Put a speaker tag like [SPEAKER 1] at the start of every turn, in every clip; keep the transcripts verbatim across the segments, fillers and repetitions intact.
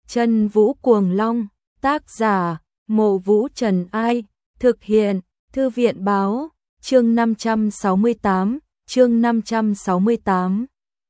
[SPEAKER 1] Chân Vũ Cuồng Long, tác giả, Mộ Vũ Trần Ai, thực hiện, Thư viện Báo, chương năm trăm sáu mươi tám, chương năm trăm sáu mươi tám.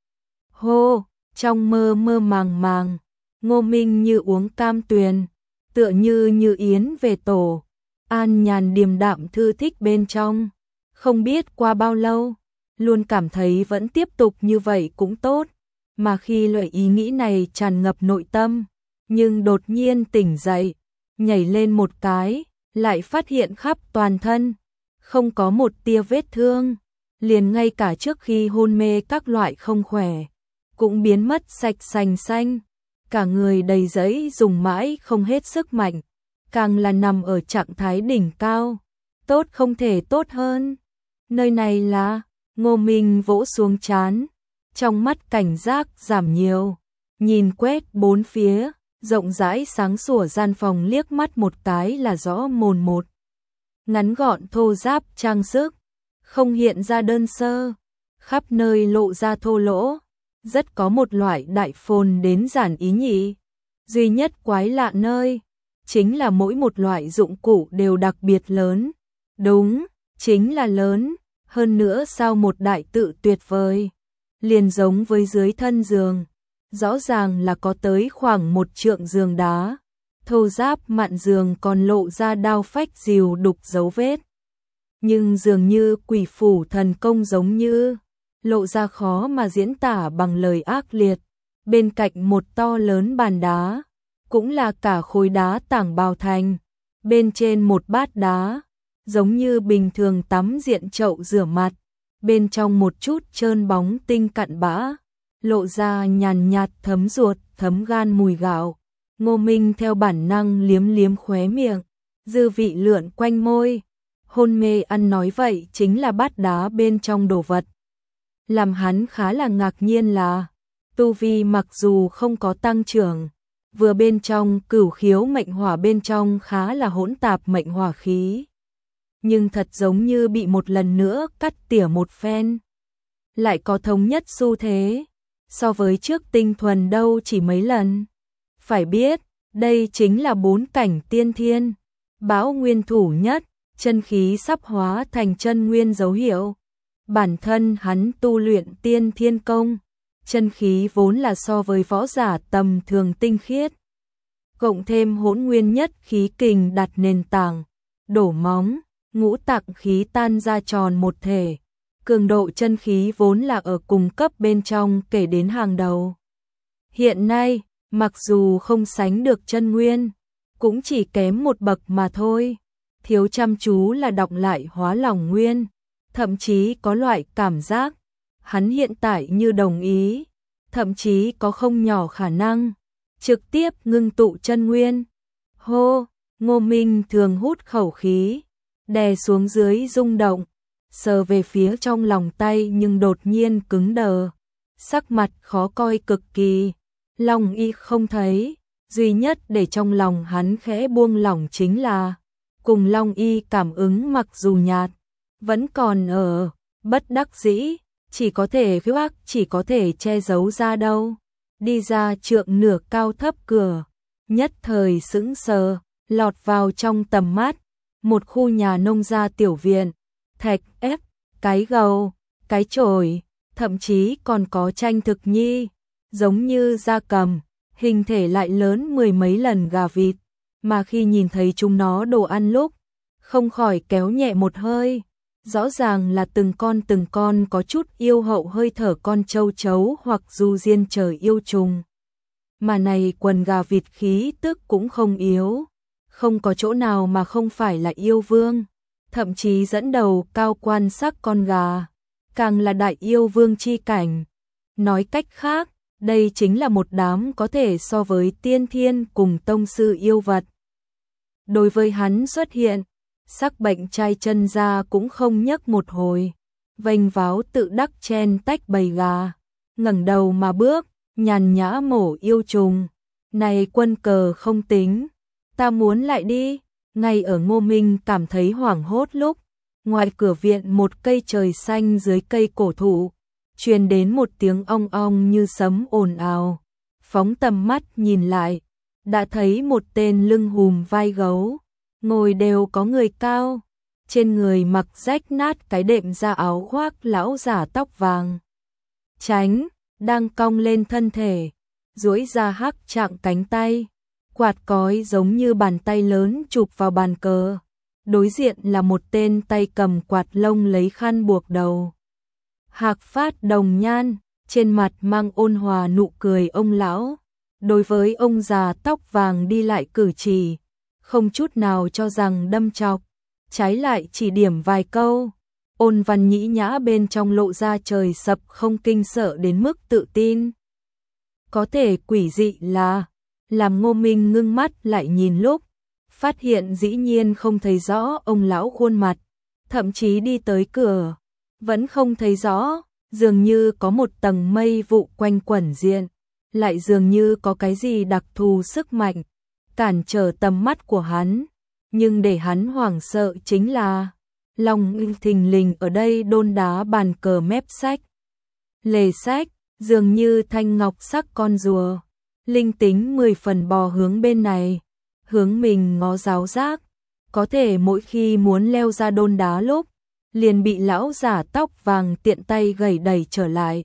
[SPEAKER 1] Hô, trong mơ mơ màng màng, Ngô Minh như uống cam tuyền, tựa như như yến về tổ, an nhàn điềm đạm thư thích bên trong. Không biết qua bao lâu, luôn cảm thấy vẫn tiếp tục như vậy cũng tốt, mà khi loại ý nghĩ này tràn ngập nội tâm, nhưng đột nhiên tỉnh dậy, nhảy lên một cái, lại phát hiện khắp toàn thân, không có một tia vết thương, liền ngay cả trước khi hôn mê các loại không khỏe, cũng biến mất sạch sành xanh, cả người đầy giấy dùng mãi không hết sức mạnh, càng là nằm ở trạng thái đỉnh cao, tốt không thể tốt hơn. Nơi này là, Ngô Minh vỗ xuống trán, trong mắt cảnh giác giảm nhiều, nhìn quét bốn phía, rộng rãi sáng sủa gian phòng liếc mắt một cái là rõ mồn một. Ngắn gọn thô ráp trang sức, không hiện ra đơn sơ, khắp nơi lộ ra thô lỗ, rất có một loại đại phồn đến giản ý nhị. Duy nhất quái lạ nơi, chính là mỗi một loại dụng cụ đều đặc biệt lớn. Đúng, chính là lớn, hơn nữa sao một đại tự tuyệt vời, liền giống với dưới thân giường. Rõ ràng là có tới khoảng một trượng giường đá, thô ráp mạn giường còn lộ ra đao phách rìu đục dấu vết. Nhưng dường như quỷ phủ thần công giống như, lộ ra khó mà diễn tả bằng lời ác liệt. Bên cạnh một to lớn bàn đá, cũng là cả khối đá tảng bào thành, bên trên một bát đá, giống như bình thường tắm diện chậu rửa mặt, bên trong một chút trơn bóng tinh cặn bã, lộ ra nhàn nhạt thấm ruột, thấm gan mùi gạo. Ngô Minh theo bản năng liếm liếm khóe miệng, dư vị lượn quanh môi, hôn mê ăn nói vậy chính là bát đá bên trong đồ vật. Làm hắn khá là ngạc nhiên là, tu vi mặc dù không có tăng trưởng, vừa bên trong cửu khiếu mệnh hỏa bên trong khá là hỗn tạp mệnh hỏa khí, nhưng thật giống như bị một lần nữa cắt tỉa một phen, lại có thống nhất xu thế, so với trước tinh thuần đâu chỉ mấy lần. Phải biết, đây chính là bốn cảnh tiên thiên, bão nguyên thủ nhất, chân khí sắp hóa thành chân nguyên dấu hiệu. Bản thân hắn tu luyện tiên thiên công, chân khí vốn là so với võ giả tầm thường tinh khiết. Cộng thêm hỗn nguyên nhất khí kình đặt nền tảng, đổ móng, ngũ tạng khí tan ra tròn một thể. Cường độ chân khí vốn là ở cùng cấp bên trong kể đến hàng đầu. Hiện nay, mặc dù không sánh được chân nguyên, cũng chỉ kém một bậc mà thôi. Thiếu chăm chú là đọc lại hóa lòng nguyên, thậm chí có loại cảm giác, hắn hiện tại như đồng ý, thậm chí có không nhỏ khả năng, trực tiếp ngưng tụ chân nguyên. Hô, Ngô Minh thường hút khẩu khí, đè xuống dưới rung động, sờ về phía trong lòng tay nhưng đột nhiên cứng đờ, sắc mặt khó coi cực kỳ. Long y không thấy, duy nhất để trong lòng hắn khẽ buông lỏng chính là, cùng Long y cảm ứng mặc dù nhạt, vẫn còn ở, bất đắc dĩ, chỉ có thể khoác, chỉ có thể che giấu ra đâu. Đi ra trượng nửa cao thấp cửa, nhất thời sững sờ, lọt vào trong tầm mắt, một khu nhà nông gia tiểu viện, thạch ép, cái gầu, cái chổi, thậm chí còn có tranh thực nhi, giống như gia cầm, hình thể lại lớn mười mấy lần gà vịt, mà khi nhìn thấy chúng nó đồ ăn lúc, không khỏi kéo nhẹ một hơi, rõ ràng là từng con từng con có chút yêu hậu hơi thở con châu chấu hoặc du diên trời yêu trùng. Mà này quần gà vịt khí tức cũng không yếu, không có chỗ nào mà không phải là yêu vương, thậm chí dẫn đầu cao quan sắc con gà, càng là đại yêu vương chi cảnh. Nói cách khác, đây chính là một đám có thể so với tiên thiên cùng tông sư yêu vật. Đối với hắn xuất hiện, sắc bệnh trai chân ra cũng không nhấc một hồi, vênh váo tự đắc chen tách bầy gà, ngẩng đầu mà bước, nhàn nhã mổ yêu trùng. Này quân cờ không tính, ta muốn lại đi. Ngay ở Ngô Minh cảm thấy hoảng hốt lúc, ngoài cửa viện một cây trời xanh dưới cây cổ thụ, truyền đến một tiếng ong ong như sấm ồn ào. Phóng tầm mắt nhìn lại, đã thấy một tên lưng hùm vai gấu, ngồi đều có người cao, trên người mặc rách nát cái đệm da áo khoác lão giả tóc vàng. Tránh, đang cong lên thân thể, duỗi ra hắc trạng cánh tay, quạt cói giống như bàn tay lớn chụp vào bàn cờ. Đối diện là một tên tay cầm quạt lông lấy khăn buộc đầu. Hạc phát đồng nhan, trên mặt mang ôn hòa nụ cười ông lão. Đối với ông già tóc vàng đi lại cử chỉ, không chút nào cho rằng đâm chọc, trái lại chỉ điểm vài câu. Ôn văn nhĩ nhã bên trong lộ ra trời sập không kinh sợ đến mức tự tin. Có thể quỷ dị là, làm Ngô Minh ngưng mắt lại nhìn lúc, phát hiện dĩ nhiên không thấy rõ ông lão khuôn mặt, thậm chí đi tới cửa, vẫn không thấy rõ, dường như có một tầng mây vụ quanh quẩn diện, lại dường như có cái gì đặc thù sức mạnh, cản trở tầm mắt của hắn. Nhưng để hắn hoảng sợ chính là, lòng thình lình ở đây đôn đá bàn cờ mép sách. Lề sách, dường như thanh ngọc sắc con rùa, linh tính mười phần bò hướng bên này, hướng mình ngó giáo giác, có thể mỗi khi muốn leo ra đôn đá lúc, liền bị lão giả tóc vàng tiện tay gẩy đẩy trở lại.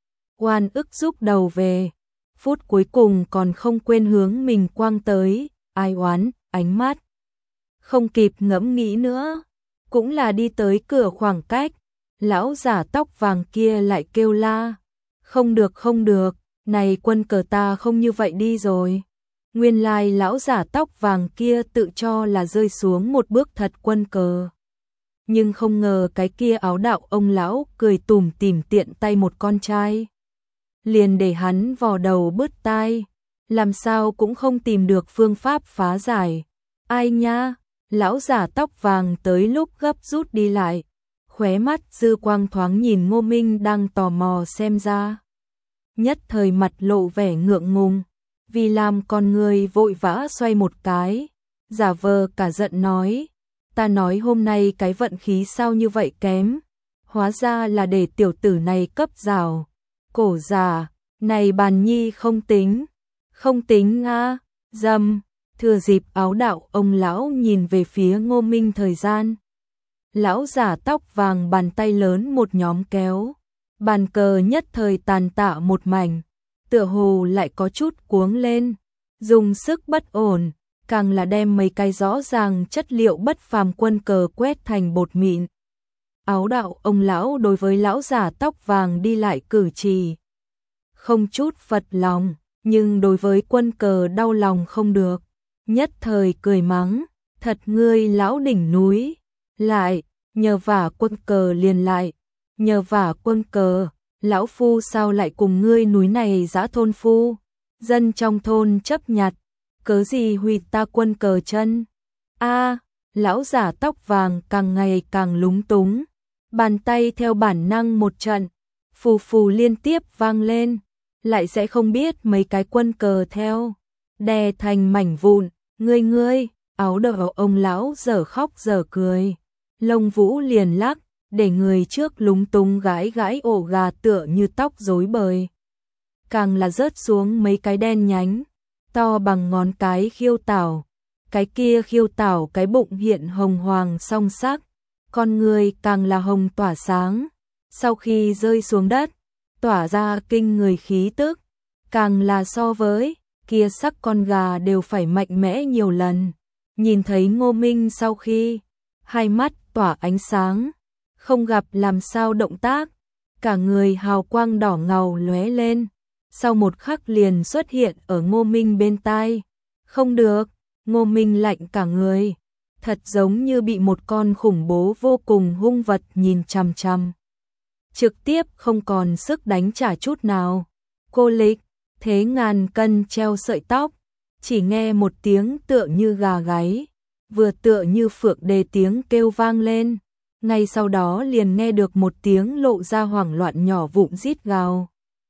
[SPEAKER 1] Oan ức rút đầu về, phút cuối cùng còn không quên hướng mình quăng tới, ai oán, ánh mắt. Không kịp ngẫm nghĩ nữa, cũng là đi tới cửa khoảng cách, lão giả tóc vàng kia lại kêu la, không được không được, này quân cờ ta không như vậy đi rồi. Nguyên lai lão giả tóc vàng kia tự cho là rơi xuống một bước thật quân cờ. Nhưng không ngờ cái kia áo đạo ông lão cười tủm tỉm tiện tay một con trai. Liền để hắn vò đầu bứt tai, làm sao cũng không tìm được phương pháp phá giải. Ai nha, lão giả tóc vàng tới lúc gấp rút đi lại, khóe mắt dư quang thoáng nhìn Ngô Minh đang tò mò xem ra. Nhất thời mặt lộ vẻ ngượng ngùng, vì làm con người vội vã xoay một cái, giả vờ cả giận nói, ta nói hôm nay cái vận khí sao như vậy kém, hóa ra là để tiểu tử này cấp rào, cổ già, này bàn nhi không tính, không tính a, dâm. Thừa dịp áo đạo ông lão nhìn về phía Ngô Minh thời gian. Lão giả tóc vàng bàn tay lớn một nhóm kéo, bàn cờ nhất thời tàn tạ một mảnh, tựa hồ lại có chút cuống lên, dùng sức bất ổn, càng là đem mấy cái rõ ràng chất liệu bất phàm quân cờ quét thành bột mịn. Áo đạo ông lão đối với lão giả tóc vàng đi lại cử chỉ, không chút phật lòng, nhưng đối với quân cờ đau lòng không được. Nhất thời cười mắng, thật ngươi lão đỉnh núi, lại, nhờ vả quân cờ liền lại, nhờ vả quân cờ, lão phu sao lại cùng ngươi núi này dã thôn phu, dân trong thôn chấp nhặt, cớ gì hủy ta quân cờ chân. A, lão giả tóc vàng càng ngày càng lúng túng, bàn tay theo bản năng một trận, phù phù liên tiếp vang lên, lại sẽ không biết mấy cái quân cờ theo. Đè thành mảnh vụn, ngươi ngươi, áo đầu ông lão giờ khóc giờ cười, lông vũ liền lắc, để người trước lúng túng gãi gãi ổ gà tựa như tóc rối bời. Càng là rớt xuống mấy cái đen nhánh, to bằng ngón cái khiêu tảo, cái kia khiêu tảo cái bụng hiện hồng hoàng song sắc, con người càng là hồng tỏa sáng, sau khi rơi xuống đất, tỏa ra kinh người khí tức, càng là so với kia sắc con gà đều phải mạnh mẽ nhiều lần. Nhìn thấy Ngô Minh sau khi, hai mắt tỏa ánh sáng, không gặp làm sao động tác, cả người hào quang đỏ ngầu lóe lên, sau một khắc liền xuất hiện ở Ngô Minh bên tai. Không được, Ngô Minh lạnh cả người, thật giống như bị một con khủng bố vô cùng hung vật nhìn chằm chằm. Trực tiếp không còn sức đánh trả chút nào. Cô Lịch, thế ngàn cân treo sợi tóc, chỉ nghe một tiếng tựa như gà gáy, vừa tựa như phượng đề tiếng kêu vang lên, ngay sau đó liền nghe được một tiếng lộ ra hoảng loạn nhỏ vụn rít gào.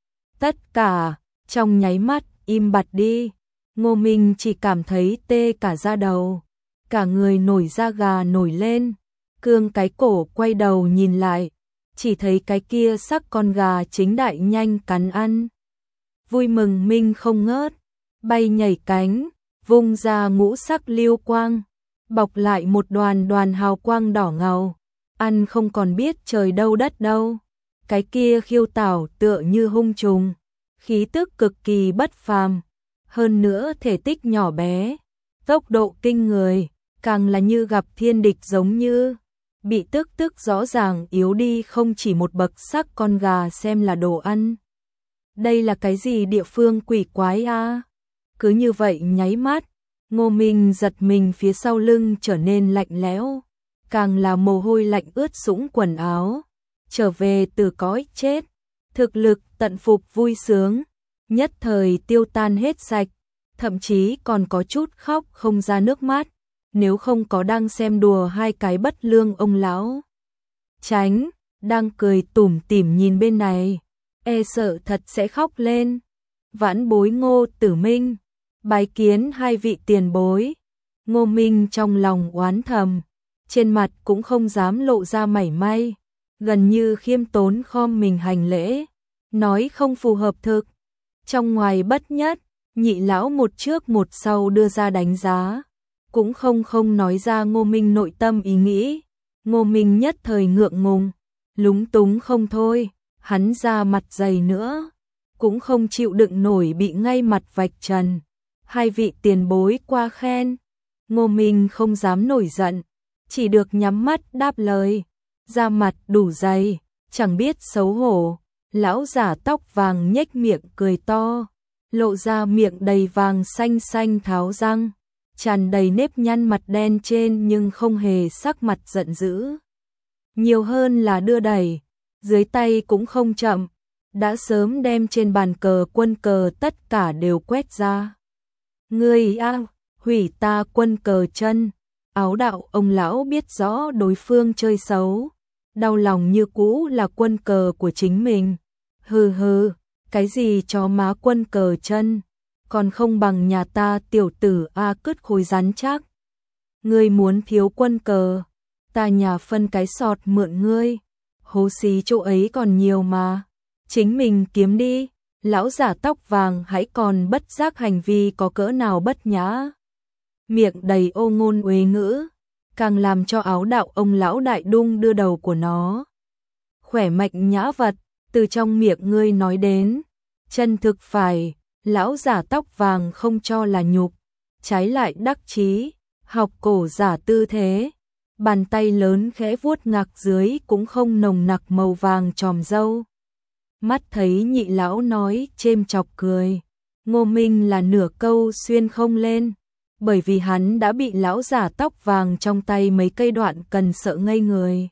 [SPEAKER 1] Tất cả, trong nháy mắt, im bặt đi, Ngô Minh chỉ cảm thấy tê cả da đầu, cả người nổi da gà nổi lên, cương cái cổ quay đầu nhìn lại, chỉ thấy cái kia sắc con gà chính đại nhanh cắn ăn. Vui mừng Minh không ngớt, bay nhảy cánh, vung ra ngũ sắc lưu quang, bọc lại một đoàn đoàn hào quang đỏ ngầu, ăn không còn biết trời đâu đất đâu. Cái kia khiêu tảo tựa như hung trùng, khí tức cực kỳ bất phàm, hơn nữa thể tích nhỏ bé, tốc độ kinh người, càng là như gặp thiên địch giống như, bị tức tức rõ ràng yếu đi không chỉ một bậc sắc con gà xem là đồ ăn. Đây là cái gì địa phương quỷ quái a? À? Cứ như vậy nháy mắt, Ngô Minh giật mình phía sau lưng trở nên lạnh lẽo, càng là mồ hôi lạnh ướt sũng quần áo, trở về từ cõi chết, thực lực tận phục vui sướng, nhất thời tiêu tan hết sạch, thậm chí còn có chút khóc không ra nước mắt, nếu không có đang xem đùa hai cái bất lương ông lão. Tránh, đang cười tủm tỉm nhìn bên này, e sợ thật sẽ khóc lên. Vãn bối Ngô Tử Minh, bái kiến hai vị tiền bối. Ngô Minh trong lòng oán thầm, trên mặt cũng không dám lộ ra mảy may, gần như khiêm tốn khom mình hành lễ, nói không phù hợp thực. Trong ngoài bất nhất, nhị lão một trước một sau đưa ra đánh giá, cũng không không nói ra Ngô Minh nội tâm ý nghĩ. Ngô Minh nhất thời ngượng ngùng, lúng túng không thôi, hắn ra mặt dày nữa, cũng không chịu đựng nổi bị ngay mặt vạch trần. Hai vị tiền bối qua khen. Ngô Minh không dám nổi giận, chỉ được nhắm mắt đáp lời, da mặt đủ dày, chẳng biết xấu hổ. Lão giả tóc vàng nhếch miệng cười to, lộ ra miệng đầy vàng xanh xanh tháo răng, tràn đầy nếp nhăn mặt đen trên nhưng không hề sắc mặt giận dữ. Nhiều hơn là đưa đẩy, dưới tay cũng không chậm, đã sớm đem trên bàn cờ quân cờ tất cả đều quét ra. Ngươi a, hủy ta quân cờ chân. Áo đạo ông lão biết rõ đối phương chơi xấu, đau lòng như cũ là quân cờ của chính mình. Hừ hừ, cái gì cho má quân cờ chân, còn không bằng nhà ta tiểu tử a cứt khối rắn chắc. Ngươi muốn thiếu quân cờ, ta nhà phân cái sọt mượn ngươi, hố xí chỗ ấy còn nhiều mà, chính mình kiếm đi. Lão giả tóc vàng hãy còn bất giác hành vi có cỡ nào bất nhã, miệng đầy ô ngôn uế ngữ, càng làm cho áo đạo ông lão đại đung đưa đầu của nó. Khỏe mạnh nhã vật, từ trong miệng ngươi nói đến, chân thực phải. Lão giả tóc vàng không cho là nhục, trái lại đắc chí, học cổ giả tư thế, bàn tay lớn khẽ vuốt ngạc dưới cũng không nồng nặc màu vàng tròm râu. Mắt thấy nhị lão nói chêm chọc cười, Ngô Minh là nửa câu xuyên không lên, bởi vì hắn đã bị lão giả tóc vàng trong tay mấy cây đoạn cần sợ ngây người.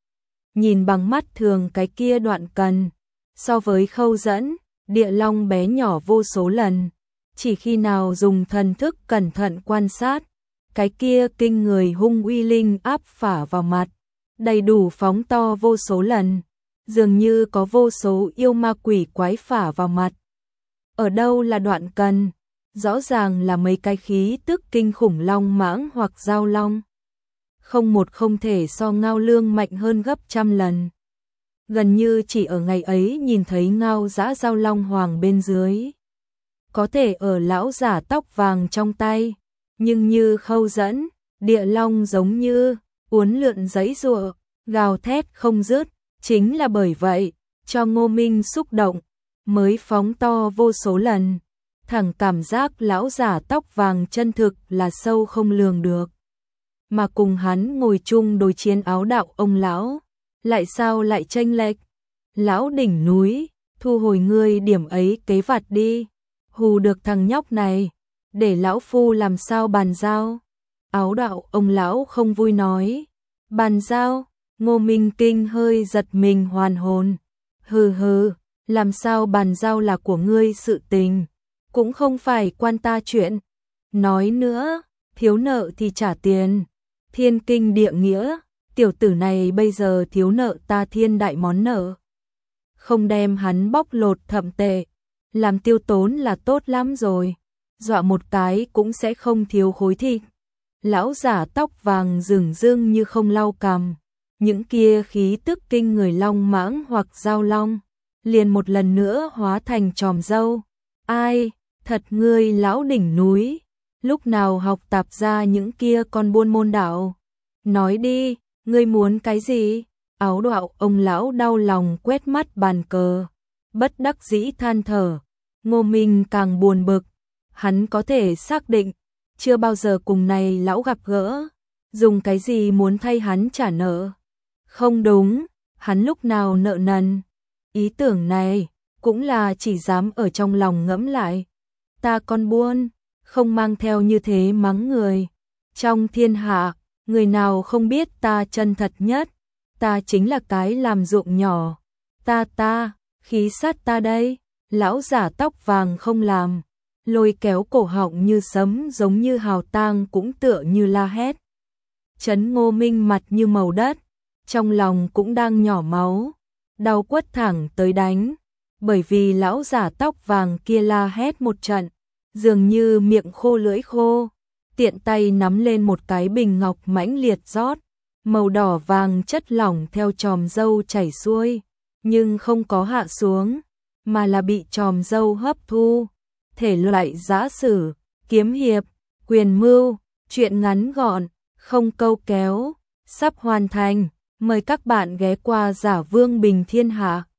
[SPEAKER 1] Nhìn bằng mắt thường cái kia đoạn cần, so với khâu dẫn, địa long bé nhỏ vô số lần, chỉ khi nào dùng thần thức cẩn thận quan sát, cái kia kinh người hung uy linh áp phả vào mặt, đầy đủ phóng to vô số lần, dường như có vô số yêu ma quỷ quái phả vào mặt. Ở đâu là đoạn cần, rõ ràng là mấy cái khí tức kinh khủng long mãng hoặc giao long. Không một không thể so Ngao Lương mạnh hơn gấp trăm lần. Gần như chỉ ở ngày ấy nhìn thấy ngao dã giao long hoàng bên dưới. Có thể ở lão giả tóc vàng trong tay, nhưng như khâu dẫn, địa long giống như uốn lượn giãy giụa, gào thét không dứt. Chính là bởi vậy, cho Ngô Minh xúc động, mới phóng to vô số lần, thẳng cảm giác lão giả tóc vàng chân thực là sâu không lường được. Mà cùng hắn ngồi chung đối chiến áo đạo ông lão, lại sao lại chênh lệch? Lão đỉnh núi, thu hồi ngươi điểm ấy kế vặt đi, hù được thằng nhóc này, để lão phu làm sao bàn giao. Áo đạo ông lão không vui nói, bàn giao. Ngô Minh Kinh hơi giật mình hoàn hồn, hừ hừ, làm sao bàn giao là của ngươi sự tình, cũng không phải quan ta chuyện. Nói nữa, thiếu nợ thì trả tiền, thiên kinh địa nghĩa, tiểu tử này bây giờ thiếu nợ ta thiên đại món nợ. Không đem hắn bóc lột thậm tệ, làm tiêu tốn là tốt lắm rồi, dọa một cái cũng sẽ không thiếu khối thịt. Lão giả tóc vàng rừng rưng như không lau cằm. Những kia khí tức kinh người long mãng hoặc giao long, liền một lần nữa hóa thành tròm râu. Ai, thật ngươi lão đỉnh núi, lúc nào học tạp ra những kia con buôn môn đạo. Nói đi, ngươi muốn cái gì? Áo đoạo ông lão đau lòng quét mắt bàn cờ, bất đắc dĩ than thở. Ngô Minh càng buồn bực, hắn có thể xác định, chưa bao giờ cùng này lão gặp gỡ, dùng cái gì muốn thay hắn trả nợ. Không đúng, hắn lúc nào nợ nần. Ý tưởng này, cũng là chỉ dám ở trong lòng ngẫm lại. Ta con buôn, không mang theo như thế mắng người. Trong thiên hạ, người nào không biết ta chân thật nhất, ta chính là cái làm ruộng nhỏ. Ta ta, khí sát ta đây, lão giả tóc vàng không làm, lôi kéo cổ họng như sấm giống như hào tang cũng tựa như la hét. Trấn Ngô Minh mặt như màu đất, trong lòng cũng đang nhỏ máu, đau quất thẳng tới đánh, bởi vì lão giả tóc vàng kia la hét một trận, dường như miệng khô lưỡi khô, tiện tay nắm lên một cái bình ngọc mãnh liệt rót, màu đỏ vàng chất lỏng theo chòm râu chảy xuôi, nhưng không có hạ xuống, mà là bị chòm râu hấp thu. Thể loại giã sử, kiếm hiệp, quyền mưu, truyện ngắn gọn, không câu kéo, sắp hoàn thành. Mời các bạn ghé qua Giả Vương Bình Thiên Hạ.